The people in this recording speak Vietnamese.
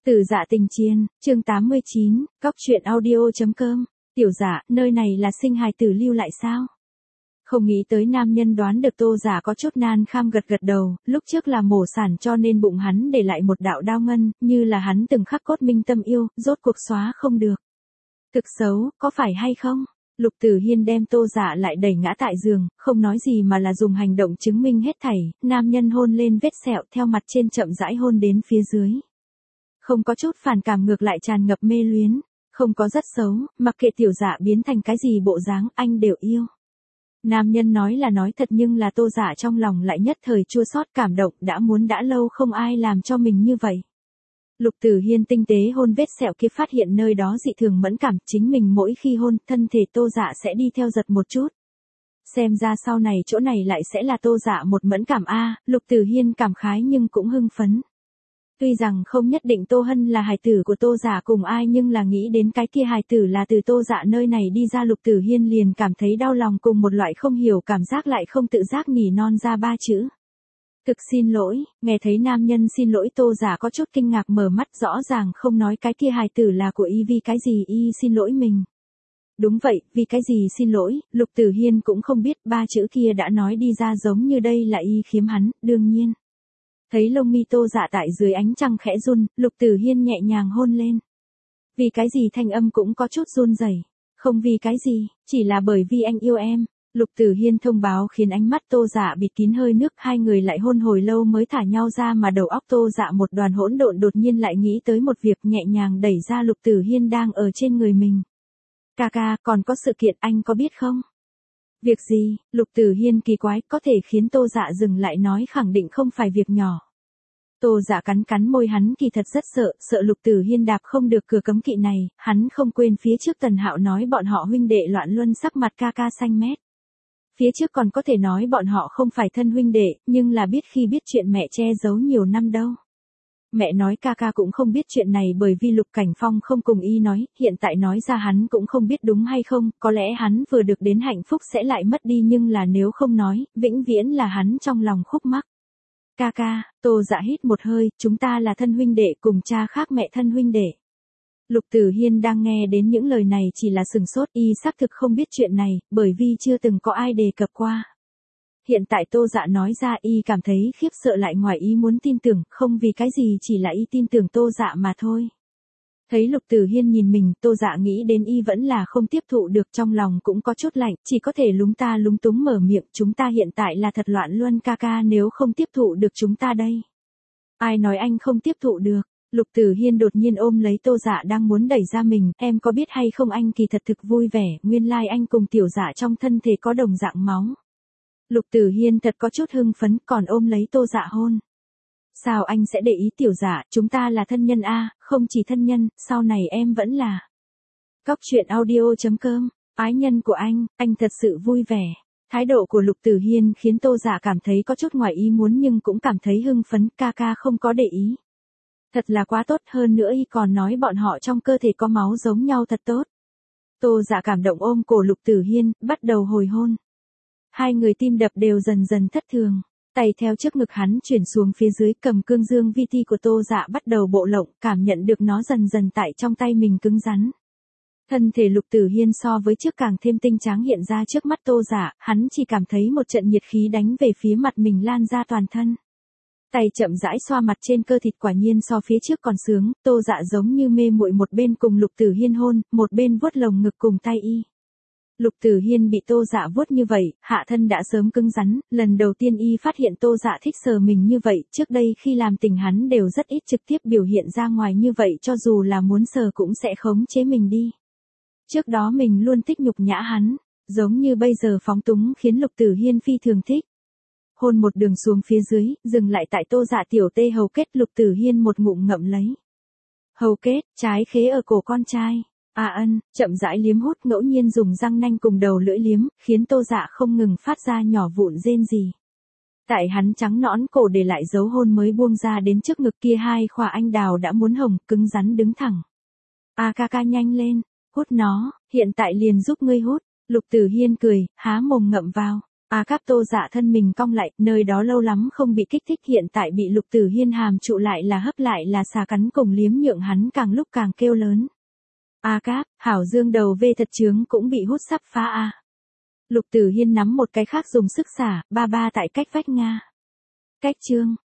Từ Dạ Tình Chiên, chương 89, Cóc truyện audio.com, Tiểu Dạ, nơi này là sinh hài tử lưu lại sao? Không nghĩ tới nam nhân đoán được Tô Dạ có chút nan kham gật gật đầu, lúc trước là mổ sản cho nên bụng hắn để lại một đạo đao ngân, như là hắn từng khắc cốt minh tâm yêu, rốt cuộc xóa không được. Thực xấu, có phải hay không? Lục Tử Hiên đem Tô Dạ lại đẩy ngã tại giường, không nói gì mà là dùng hành động chứng minh hết thảy, nam nhân hôn lên vết sẹo theo mặt trên chậm rãi hôn đến phía dưới. Không có chút phản cảm, ngược lại tràn ngập mê luyến, không có rất xấu, mặc kệ Tiểu Dạ biến thành cái gì bộ dáng, anh đều yêu. Nam nhân nói là nói thật nhưng là Tô Dạ trong lòng lại nhất thời chua xót cảm động, đã lâu không ai làm cho mình như vậy. Lục Tử Hiên tinh tế hôn vết sẹo kia, phát hiện nơi đó dị thường mẫn cảm, chính mình mỗi khi hôn, thân thể Tô Dạ sẽ đi theo giật một chút. Xem ra sau này chỗ này lại sẽ là Tô Dạ một mẫn cảm a, Lục Tử Hiên cảm khái nhưng cũng hưng phấn. Tuy rằng không nhất định Tô Hân là hài tử của Tô Dạ cùng ai, nhưng là nghĩ đến cái kia hài tử là từ Tô Dạ nơi này đi ra, Lục Tử Hiên liền cảm thấy đau lòng, cùng một loại không hiểu cảm giác, lại không tự giác nỉ non ra ba chữ. Thực xin lỗi. Nghe thấy nam nhân xin lỗi, Tô Dạ có chút kinh ngạc mở mắt, rõ ràng không nói cái kia hài tử là của y, vì cái gì y xin lỗi mình. Đúng vậy, vì cái gì xin lỗi, Lục Tử Hiên cũng không biết, ba chữ kia đã nói đi ra giống như đây là y khiếm hắn, đương nhiên. Thấy lông mi Tô Dạ tại dưới ánh trăng khẽ run, Lục Tử Hiên nhẹ nhàng hôn lên. Vì cái gì thanh âm cũng có chút run rẩy. Không vì cái gì, chỉ là bởi vì anh yêu em. Lục Tử Hiên thông báo khiến ánh mắt Tô Dạ bịt kín hơi nước, hai người lại hôn hồi lâu mới thả nhau ra, mà đầu óc Tô Dạ một đoàn hỗn độn, đột nhiên lại nghĩ tới một việc, nhẹ nhàng đẩy ra Lục Tử Hiên đang ở trên người mình. Ca, còn có sự kiện anh có biết không? Việc gì? Lục Tử Hiên kỳ quái, có thể khiến Tô Dạ dừng lại nói khẳng định không phải việc nhỏ. Tô Dạ cắn cắn môi, hắn kỳ thật rất sợ Lục Tử Hiên đạp không được cửa cấm kỵ này, hắn không quên phía trước Tần Hạo nói bọn họ huynh đệ loạn luân, sắc mặt ca xanh mét. Phía trước còn có thể nói bọn họ không phải thân huynh đệ, nhưng là biết khi biết chuyện mẹ che giấu nhiều năm đâu. Mẹ nói ca cũng không biết chuyện này, bởi vì Lục Cảnh Phong không cùng y nói, hiện tại nói ra hắn cũng không biết đúng hay không, có lẽ hắn vừa được đến hạnh phúc sẽ lại mất đi, nhưng là nếu không nói, vĩnh viễn là hắn trong lòng khúc mắc. Ca, Tô Dạ hít một hơi, chúng ta là thân huynh đệ, cùng cha khác mẹ thân huynh đệ. Lục Tử Hiên đang nghe đến những lời này chỉ là sừng sốt, y xác thực không biết chuyện này, bởi vì chưa từng có ai đề cập qua. Hiện tại Tô Dạ nói ra, y cảm thấy khiếp sợ lại ngoài ý muốn tin tưởng, không vì cái gì, chỉ là y tin tưởng Tô Dạ mà thôi. Thấy Lục Tử Hiên nhìn mình, Tô Dạ nghĩ đến y vẫn là không tiếp thụ được, trong lòng cũng có chút lạnh, chỉ có thể lúng túng mở miệng, chúng ta hiện tại là thật loạn luân ca, nếu không tiếp thụ được chúng ta đây. Ai nói anh không tiếp thụ được? Lục Tử Hiên đột nhiên ôm lấy Tô Dạ đang muốn đẩy ra mình, em có biết hay không, anh kỳ thật thực vui vẻ, nguyên lai anh cùng Tiểu Dạ trong thân thể có đồng dạng máu. Lục Tử Hiên thật có chút hưng phấn, còn ôm lấy Tô Dạ hôn. Sao anh sẽ để ý Tiểu Dạ, chúng ta là thân nhân a, không chỉ thân nhân, sau này em vẫn là. Cóc truyện audio.com, ái nhân của anh thật sự vui vẻ. Thái độ của Lục Tử Hiên khiến Tô Dạ cảm thấy có chút ngoài ý muốn, nhưng cũng cảm thấy hưng phấn, ca không có để ý. Thật là quá tốt, hơn nữa y còn nói bọn họ trong cơ thể có máu giống nhau, thật tốt. Tô Dạ cảm động ôm cổ Lục Tử Hiên, bắt đầu hồi hôn. Hai người tim đập đều dần thất thường, tay theo trước ngực hắn chuyển xuống phía dưới, cầm cương dương vi ti của Tô Dạ bắt đầu bộ lộng, cảm nhận được nó dần tại trong tay mình cứng rắn. Thân thể Lục Tử Hiên so với trước càng thêm tinh tráng hiện ra trước mắt Tô Dạ, hắn chỉ cảm thấy một trận nhiệt khí đánh về phía mặt mình lan ra toàn thân. Tay chậm rãi xoa mặt trên cơ thịt, quả nhiên so phía trước còn sướng, Tô Dạ giống như mê muội, một bên cùng Lục Tử Hiên hôn, một bên vuốt lồng ngực cùng tay y. Lục Tử Hiên bị Tô Dạ vuốt như vậy, hạ thân đã sớm cứng rắn, lần đầu tiên y phát hiện Tô Dạ thích sờ mình như vậy, trước đây khi làm tình hắn đều rất ít trực tiếp biểu hiện ra ngoài như vậy, cho dù là muốn sờ cũng sẽ khống chế mình đi. Trước đó mình luôn thích nhục nhã hắn, giống như bây giờ phóng túng khiến Lục Tử Hiên phi thường thích. Hôn một đường xuống phía dưới, dừng lại tại Tô Dạ tiểu tê hầu kết, Lục Tử Hiên một ngụm ngậm lấy. Hầu kết, trái khế ở cổ con trai. Chậm rãi liếm hút, ngẫu nhiên dùng răng nanh cùng đầu lưỡi liếm, khiến Tô Dạ không ngừng phát ra nhỏ vụn rên rỉ. Tại hắn trắng nõn cổ để lại dấu hôn mới buông ra đến trước ngực kia, hai khỏa anh đào đã muốn hồng, cứng rắn đứng thẳng. Ca nhanh lên, hút nó, hiện tại liền giúp ngươi hút. Lục Tử Hiên cười, há mồm ngậm vào. Cáp Tô Dạ thân mình cong lại, nơi đó lâu lắm không bị kích thích hiện tại bị Lục Tử Hiên hàm trụ lại là hấp lại là xà cắn cùng liếm nhượng hắn càng lúc càng kêu lớn. Cáp, hảo dương đầu vê thật chướng cũng bị hút sắp phá a. Lục Tử Hiên nắm một cái khác dùng sức xả, ba tại cách vách Nga. Cách trương.